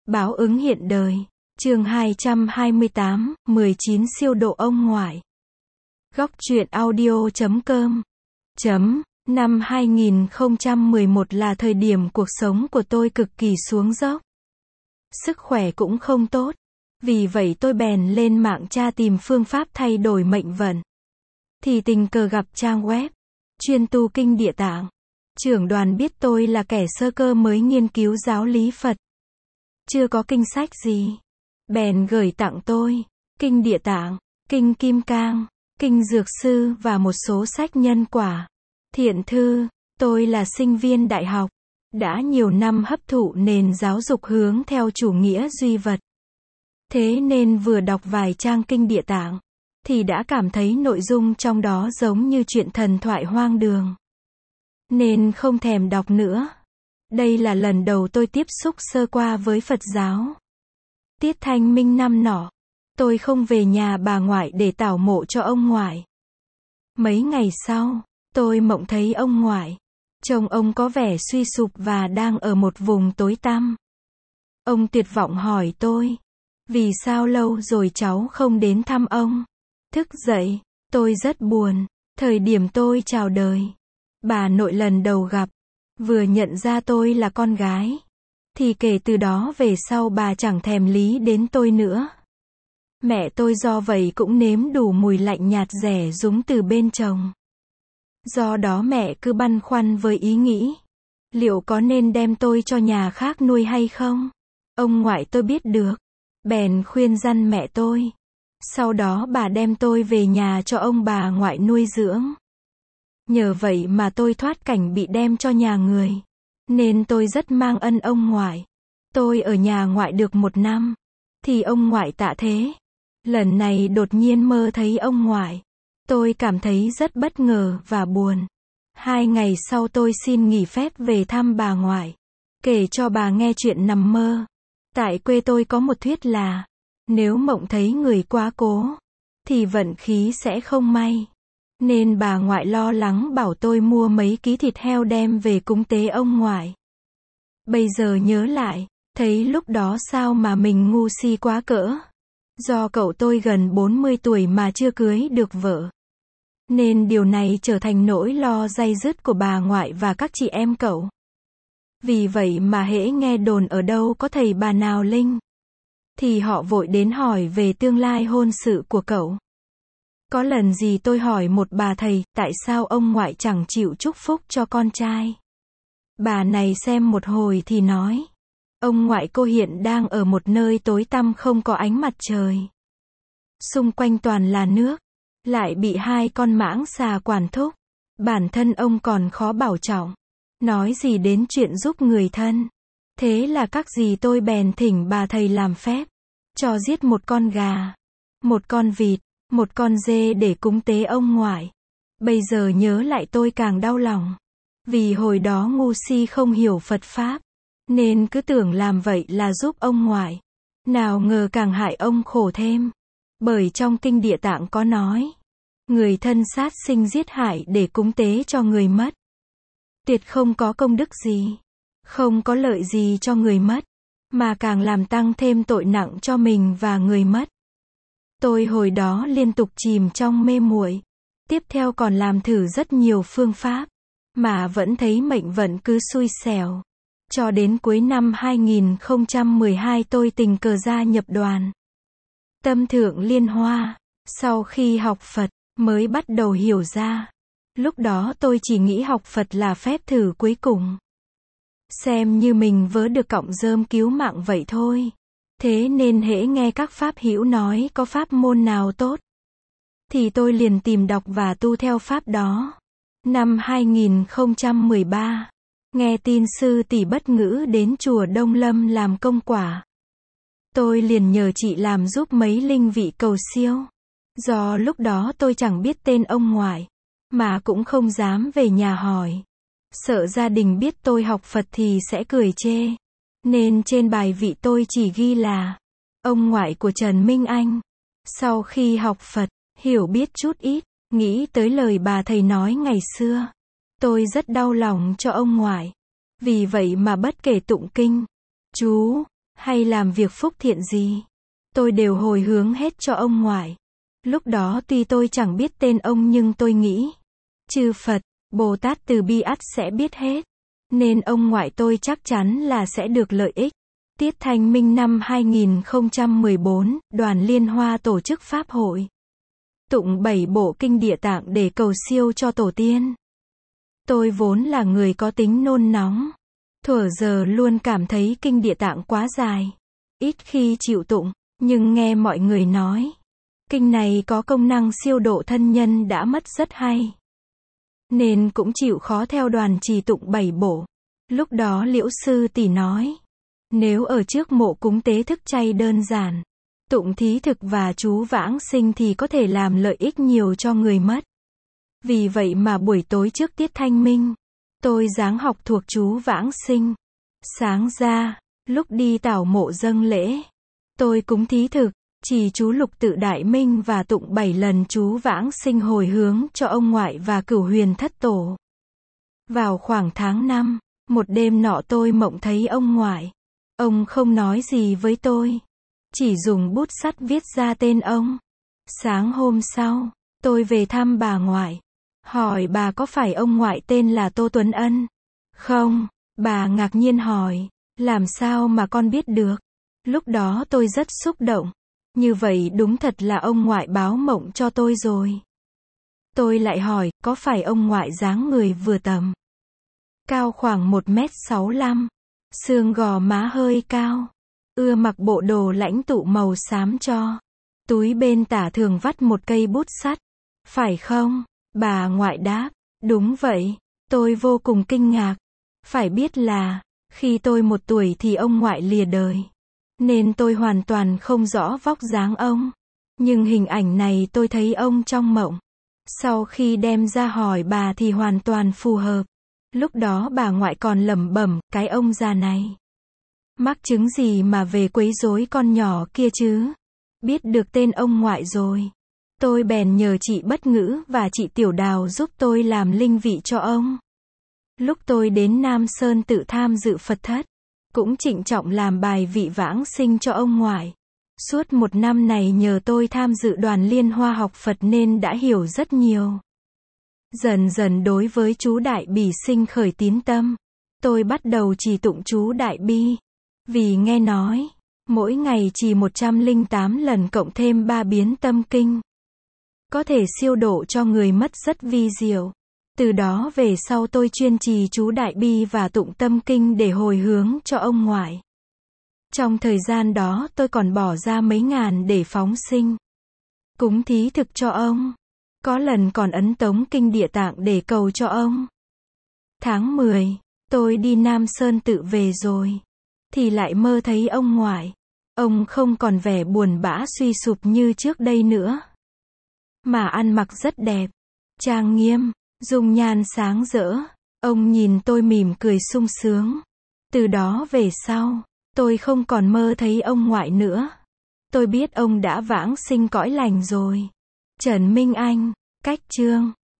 Báo ứng hiện đời. Chương 228, 19 siêu độ ông ngoại. Góc truyện audio.com. Năm 2011 là thời điểm cuộc sống của tôi cực kỳ xuống dốc. Sức khỏe cũng không tốt. Vì vậy tôi bèn lên mạng tra tìm phương pháp thay đổi mệnh vận. Thì tình cờ gặp trang web chuyên tu kinh Địa Tạng. Trưởng đoàn biết tôi là kẻ sơ cơ mới nghiên cứu giáo lý Phật. Chưa có kinh sách gì. Bèn gửi tặng tôi kinh Địa Tạng, kinh Kim Cang, kinh Dược Sư và một số sách nhân quả. Thiện thư, tôi là sinh viên đại học, đã nhiều năm hấp thụ nền giáo dục hướng theo chủ nghĩa duy vật. Thế nên vừa đọc vài trang kinh Địa Tạng, thì đã cảm thấy nội dung trong đó giống như chuyện thần thoại hoang đường. Nên không thèm đọc nữa. Đây là lần đầu tôi tiếp xúc sơ qua với Phật giáo. Tiết Thanh Minh năm nọ, tôi không về nhà bà ngoại để tảo mộ cho ông ngoại. Mấy ngày sau, tôi mộng thấy ông ngoại. Trông ông có vẻ suy sụp và đang ở một vùng tối tăm. Ông tuyệt vọng hỏi tôi, vì sao lâu rồi cháu không đến thăm ông? Thức dậy, tôi rất buồn. Thời điểm tôi chào đời, bà nội lần đầu gặp, vừa nhận ra tôi là con gái, thì kể từ đó về sau bà chẳng thèm lý đến tôi nữa. Mẹ tôi do vậy cũng nếm đủ mùi lạnh nhạt rẻ rúng từ bên chồng. Do đó mẹ cứ băn khoăn với ý nghĩ, liệu có nên đem tôi cho nhà khác nuôi hay không? Ông ngoại tôi biết được, bèn khuyên răn mẹ tôi. Sau đó bà đem tôi về nhà cho ông bà ngoại nuôi dưỡng. Nhờ vậy mà tôi thoát cảnh bị đem cho nhà người. Nên tôi rất mang ân ông ngoại. Tôi ở nhà ngoại được 1 năm, thì ông ngoại tạ thế. Lần này đột nhiên mơ thấy ông ngoại. Tôi cảm thấy rất bất ngờ và buồn. 2 ngày sau tôi xin nghỉ phép về thăm bà ngoại. Kể cho bà nghe chuyện nằm mơ. Tại quê tôi có một thuyết là, nếu mộng thấy người quá cố, thì vận khí sẽ không may. Nên bà ngoại lo lắng bảo tôi mua mấy ký thịt heo đem về cúng tế ông ngoại. Bây giờ nhớ lại, thấy lúc đó sao mà mình ngu si quá cỡ. Do cậu tôi gần 40 tuổi mà chưa cưới được vợ. Nên điều này trở thành nỗi lo day dứt của bà ngoại và các chị em cậu. Vì vậy mà hễ nghe đồn ở đâu có thầy bà nào linh, thì họ vội đến hỏi về tương lai hôn sự của cậu. Có lần gì tôi hỏi một bà thầy, tại sao ông ngoại chẳng chịu chúc phúc cho con trai? Bà này xem một hồi thì nói, ông ngoại cô hiện đang ở một nơi tối tăm không có ánh mặt trời. Xung quanh toàn là nước, lại bị 2 con mãng xà quản thúc. Bản thân ông còn khó bảo trọng, nói gì đến chuyện giúp người thân. Thế là các dì tôi bèn thỉnh bà thầy làm phép, cho giết 1 con gà, 1 con vịt, 1 con dê để cúng tế ông ngoại. Bây giờ nhớ lại tôi càng đau lòng. Vì hồi đó ngu si không hiểu Phật Pháp, nên cứ tưởng làm vậy là giúp ông ngoại. Nào ngờ càng hại ông khổ thêm. Bởi trong kinh Địa Tạng có nói, người thân sát sinh giết hại để cúng tế cho người mất. Tuyệt không có công đức gì, không có lợi gì cho người mất, mà càng làm tăng thêm tội nặng cho mình và người mất. Tôi hồi đó liên tục chìm trong mê muội. Tiếp theo còn làm thử rất nhiều phương pháp, mà vẫn thấy mệnh vận cứ xui xẻo. Cho đến cuối năm 2012 tôi tình cờ gia nhập đoàn Tâm Thượng Liên Hoa. Sau khi học Phật, mới bắt đầu hiểu ra. Lúc đó tôi chỉ nghĩ học Phật là phép thử cuối cùng. Xem như mình vớ được cọng rơm cứu mạng vậy thôi. Thế nên hễ nghe các pháp hữu nói có pháp môn nào tốt, thì tôi liền tìm đọc và tu theo pháp đó. Năm 2013, nghe tin sư tỷ Bất Ngữ đến chùa Đông Lâm làm công quả. Tôi liền nhờ chị làm giúp mấy linh vị cầu siêu. Do lúc đó tôi chẳng biết tên ông ngoại, mà cũng không dám về nhà hỏi. Sợ gia đình biết tôi học Phật thì sẽ cười chê. Nên trên bài vị tôi chỉ ghi là ông ngoại của Trần Minh Anh. Sau khi học Phật, hiểu biết chút ít, nghĩ tới lời bà thầy nói ngày xưa, tôi rất đau lòng cho ông ngoại. Vì vậy mà bất kể tụng kinh, chú, hay làm việc phúc thiện gì, tôi đều hồi hướng hết cho ông ngoại. Lúc đó tuy tôi chẳng biết tên ông nhưng tôi nghĩ, chư Phật, Bồ Tát Từ Bi ắt sẽ biết hết, nên ông ngoại tôi chắc chắn là sẽ được lợi ích. Tiết Thanh Minh năm 2014, Đoàn Liên Hoa tổ chức Pháp hội. Tụng 7 bộ kinh Địa Tạng để cầu siêu cho tổ tiên. Tôi vốn là người có tính nôn nóng. Thuở giờ luôn cảm thấy kinh Địa Tạng quá dài. Ít khi chịu tụng, nhưng nghe mọi người nói. Kinh này có công năng siêu độ thân nhân đã mất rất hay. Nên cũng chịu khó theo đoàn trì tụng 7 bộ. Lúc đó Liễu Sư Tỷ nói. Nếu ở trước mộ cúng tế thức chay đơn giản, tụng thí thực và chú vãng sinh thì có thể làm lợi ích nhiều cho người mất. Vì vậy mà buổi tối trước tiết thanh minh, tôi ráng học thuộc chú vãng sinh. Sáng ra, lúc đi tảo mộ dâng lễ, tôi cúng thí thực, trì chú lục tự đại minh và tụng 7 lần chú vãng sinh hồi hướng cho ông ngoại và cửu huyền thất tổ. Vào khoảng tháng 5, một đêm nọ tôi mộng thấy ông ngoại. Ông không nói gì với tôi, chỉ dùng bút sắt viết ra tên ông. Sáng hôm sau, tôi về thăm bà ngoại, hỏi bà có phải ông ngoại tên là Tô Tuấn Ân? Không, bà ngạc nhiên hỏi, làm sao mà con biết được? Lúc đó tôi rất xúc động, như vậy đúng thật là ông ngoại báo mộng cho tôi rồi. Tôi lại hỏi, có phải ông ngoại dáng người vừa tầm, cao khoảng 1m65, xương gò má hơi cao, ưa mặc bộ đồ lãnh tụ màu xám cho, túi bên tả thường vắt một cây bút sắt, phải không? Bà ngoại đáp, đúng vậy. Tôi vô cùng kinh ngạc. Phải biết là, khi tôi 1 tuổi thì ông ngoại lìa đời, nên tôi hoàn toàn không rõ vóc dáng ông. Nhưng hình ảnh này tôi thấy ông trong mộng. Sau khi đem ra hỏi bà thì hoàn toàn phù hợp. Lúc đó bà ngoại còn lẩm bẩm, cái ông già này mắc chứng gì mà về quấy rối con nhỏ kia chứ? Biết được tên ông ngoại rồi, tôi bèn nhờ chị Bất Ngữ và chị Tiểu Đào giúp tôi làm linh vị cho ông. Lúc tôi đến Nam Sơn tự tham dự Phật thất, cũng trịnh trọng làm bài vị vãng sinh cho ông ngoại. Suốt 1 năm này nhờ tôi tham dự đoàn Liên Hoa học Phật nên đã hiểu rất nhiều. Dần dần đối với chú Đại Bỉ sinh khởi tín tâm. Tôi bắt đầu trì tụng chú Đại Bi. Vì nghe nói, mỗi ngày trì 108 lần cộng thêm 3 biến tâm kinh, có thể siêu độ cho người mất rất vi diệu. Từ đó về sau tôi chuyên trì chú Đại Bi và tụng tâm kinh để hồi hướng cho ông ngoại. Trong thời gian đó tôi còn bỏ ra mấy ngàn để phóng sinh, cúng thí thực cho ông. Có lần còn ấn tống kinh Địa Tạng để cầu cho ông. Tháng 10, tôi đi Nam Sơn tự về rồi, thì lại mơ thấy ông ngoại. Ông không còn vẻ buồn bã suy sụp như trước đây nữa, mà ăn mặc rất đẹp, trang nghiêm, dung nhan sáng rỡ. Ông nhìn tôi mỉm cười sung sướng. Từ đó về sau, tôi không còn mơ thấy ông ngoại nữa. Tôi biết ông đã vãng sinh cõi lành rồi. Trần Minh Anh, Cách Chương